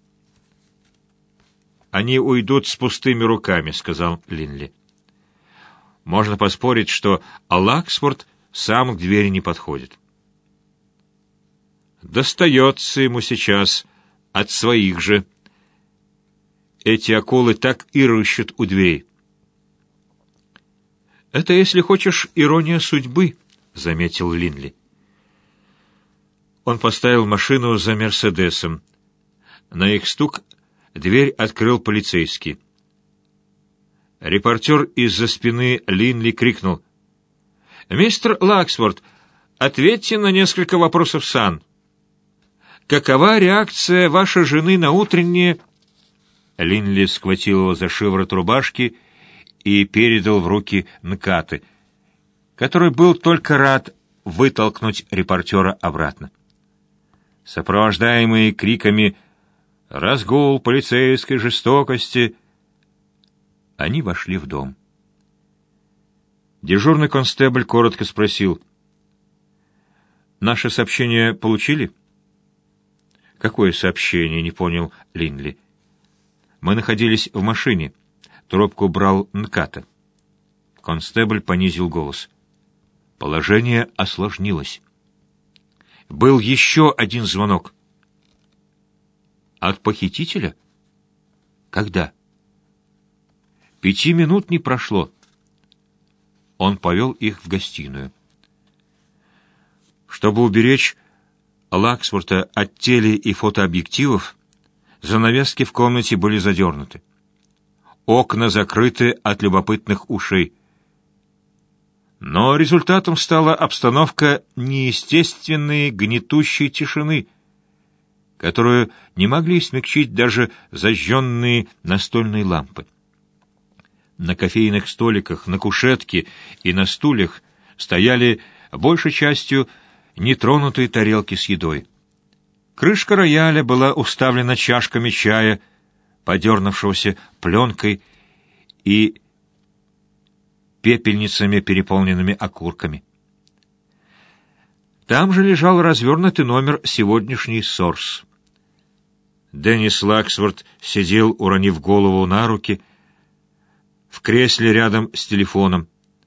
S1: «Они уйдут с пустыми руками», — сказал Линли. «Можно поспорить, что Лаксфорд сам к двери не подходит». «Достается ему сейчас от своих же. Эти акулы так и рыщут у дверей». «Это, если хочешь, ирония судьбы», — заметил Линли. Он поставил машину за «Мерседесом». На их стук дверь открыл полицейский. Репортер из-за спины Линли крикнул: «Мистер Лаксворт, ответьте на несколько вопросов сан. Какова реакция вашей жены на утреннее...» Линли схватил его за шиворот рубашки и передал в руки Нкаты, который был только рад вытолкнуть репортера обратно. Сопровождаемые криками «Разгул полицейской жестокости!» они вошли в дом. Дежурный констебль коротко спросил: «Наше сообщение получили?» «Какое сообщение?» — не понял Линли. «Мы находились в машине. Трубку брал Нката». Констебль понизил голос. Положение осложнилось. Был еще один звонок. «От похитителя? Когда?» «Пяти минут не прошло». Он повел их в гостиную. Чтобы уберечь Лаксворта от теле- и фотообъективов, занавески в комнате были задернуты. Окна закрыты от любопытных ушей. Но результатом стала обстановка неестественной гнетущей тишины, которую не могли смягчить даже зажженные настольные лампы. На кофейных столиках, на кушетке и на стульях стояли большей частью нетронутые тарелки с едой. Крышка рояля была уставлена чашками чая, подернувшегося пленкой, и пепельницами, переполненными окурками. Там же лежал развернутый номер сегодняшней «Сорс». Деннис Лаксворт сидел, уронив голову на руки, в кресле рядом с телефоном.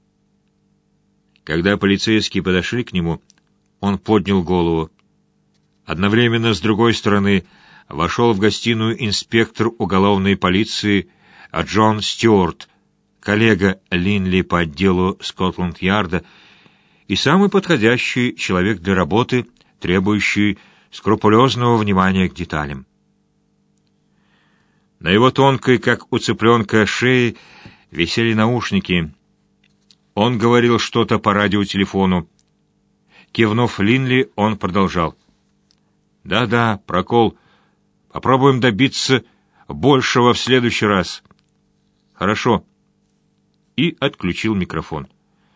S1: Когда полицейские подошли к нему, он поднял голову. Одновременно с другой стороны вошел в гостиную инспектор уголовной полиции Джон Стюарт, коллега Линли по отделу Скотланд-Ярда и самый подходящий человек для работы, требующий скрупулезного внимания к деталям. На его тонкой, как у цыпленка, шее висели наушники. Он говорил что-то по радиотелефону. Кивнув Линли, он продолжал. «Да-да, прокол. Попробуем добиться большего в следующий раз». «Хорошо». И отключил микрофон.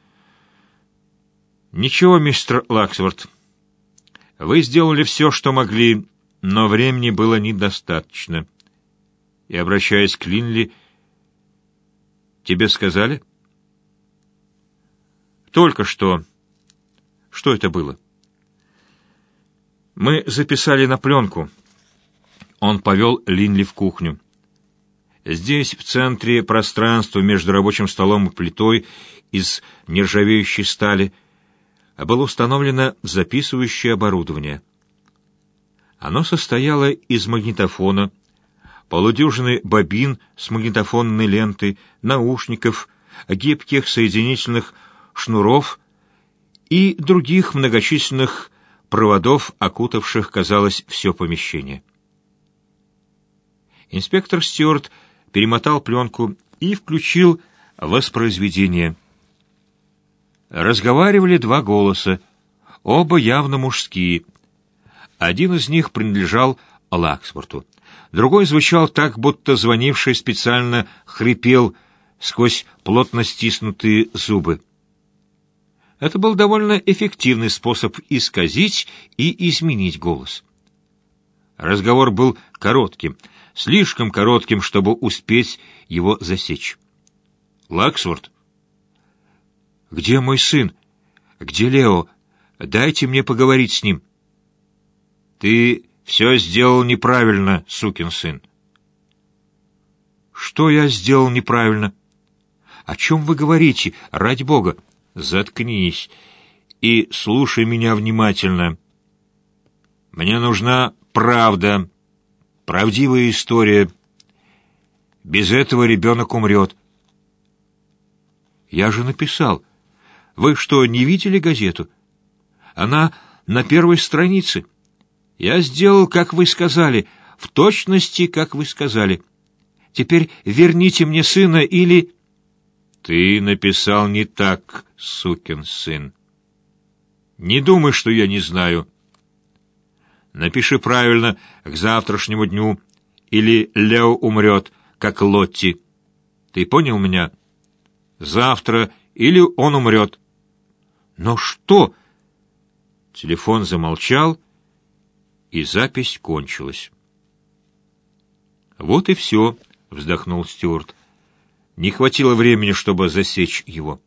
S1: «Ничего, мистер Лаксворт. Вы сделали все, что могли, но времени было недостаточно». И, обращаясь к Линли, «Тебе сказали?» «Только что». «Что это было?» «Мы записали на пленку». Он повел Линли в кухню. Здесь, в центре пространства между рабочим столом и плитой из нержавеющей стали, было установлено записывающее оборудование. Оно состояло из магнитофона, полудюжины бобин с магнитофонной лентой, наушников, гибких соединительных шнуров и других многочисленных проводов, окутавших, казалось, все помещение. Инспектор Стюарт перемотал пленку и включил воспроизведение. Разговаривали два голоса, оба явно мужские. Один из них принадлежал Лаксворту, другой звучал так, будто звонивший специально хрипел сквозь плотно стиснутые зубы. Это был довольно эффективный способ исказить и изменить голос. Разговор был коротким, слишком коротким, чтобы успеть его засечь. «Лаксворт?» «Где мой сын? Где Лео? Дайте мне поговорить с ним». «Ты все сделал неправильно, сукин сын». «Что я сделал неправильно? О чем вы говорите, ради бога?» «Заткнись и слушай меня внимательно. Мне нужна правда, правдивая история. Без этого ребенок умрет». «Я же написал. Вы что, не видели газету? Она на первой странице. Я сделал, как вы сказали, в точности, как вы сказали. Теперь верните мне сына или...» «Ты написал не так, сукин сын. Не думай, что я не знаю. Напиши правильно к завтрашнему дню, или Лео умрет, как Лотти. Ты понял меня? Завтра, или он умрет». «Но что?» Телефон замолчал, и запись кончилась. «Вот и все», — вздохнул Стюарт. Не хватило времени, чтобы засечь его.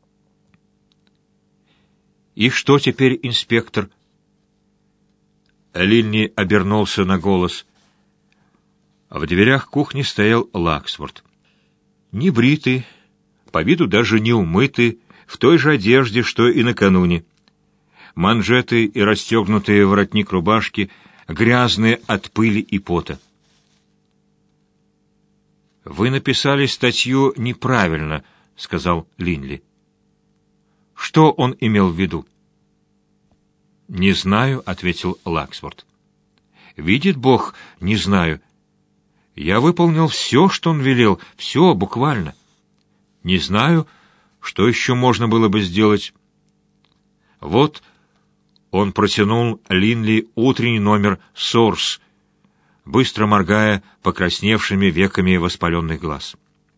S1: «И что теперь, инспектор?» Линли обернулся на голос. В дверях кухни стоял Лаксворт. Небритый, по виду даже не умытый, в той же одежде, что и накануне. Манжеты и расстегнутый воротник рубашки, грязные от пыли и пота. «Вы написали статью неправильно», — сказал Линли. «Что он имел в виду?» «Не знаю», — ответил Лаксворт. «Видит Бог, не знаю. Я выполнил все, что он велел, все, буквально. Не знаю, что еще можно было бы сделать». Вот он протянул Линли утренний номер «Сорс», быстро моргая покрасневшими веками воспаленных глаз.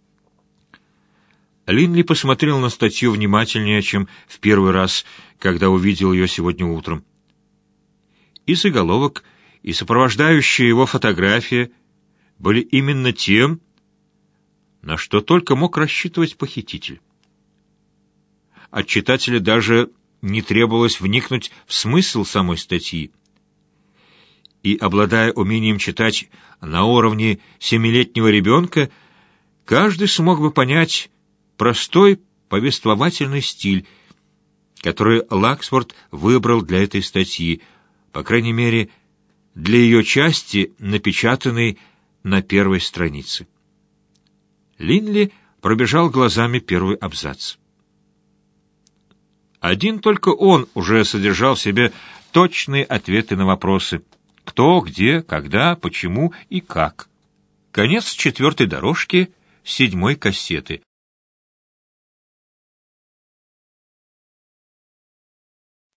S1: Линли посмотрел на статью внимательнее, чем в первый раз, когда увидел ее сегодня утром. И заголовок, и сопровождающая его фотография были именно тем, на что только мог рассчитывать похититель. От читателя даже не требовалось вникнуть в смысл самой статьи. И, обладая умением читать на уровне семилетнего ребенка, каждый смог бы понять простой повествовательный стиль, который Лаксворт выбрал для этой статьи, по крайней мере, для ее части, напечатанной на первой странице. Линли пробежал глазами первый абзац. Один только он уже содержал в себе точные ответы на вопросы: кто, где, когда, почему и как. Конец четвертой дорожки седьмой кассеты.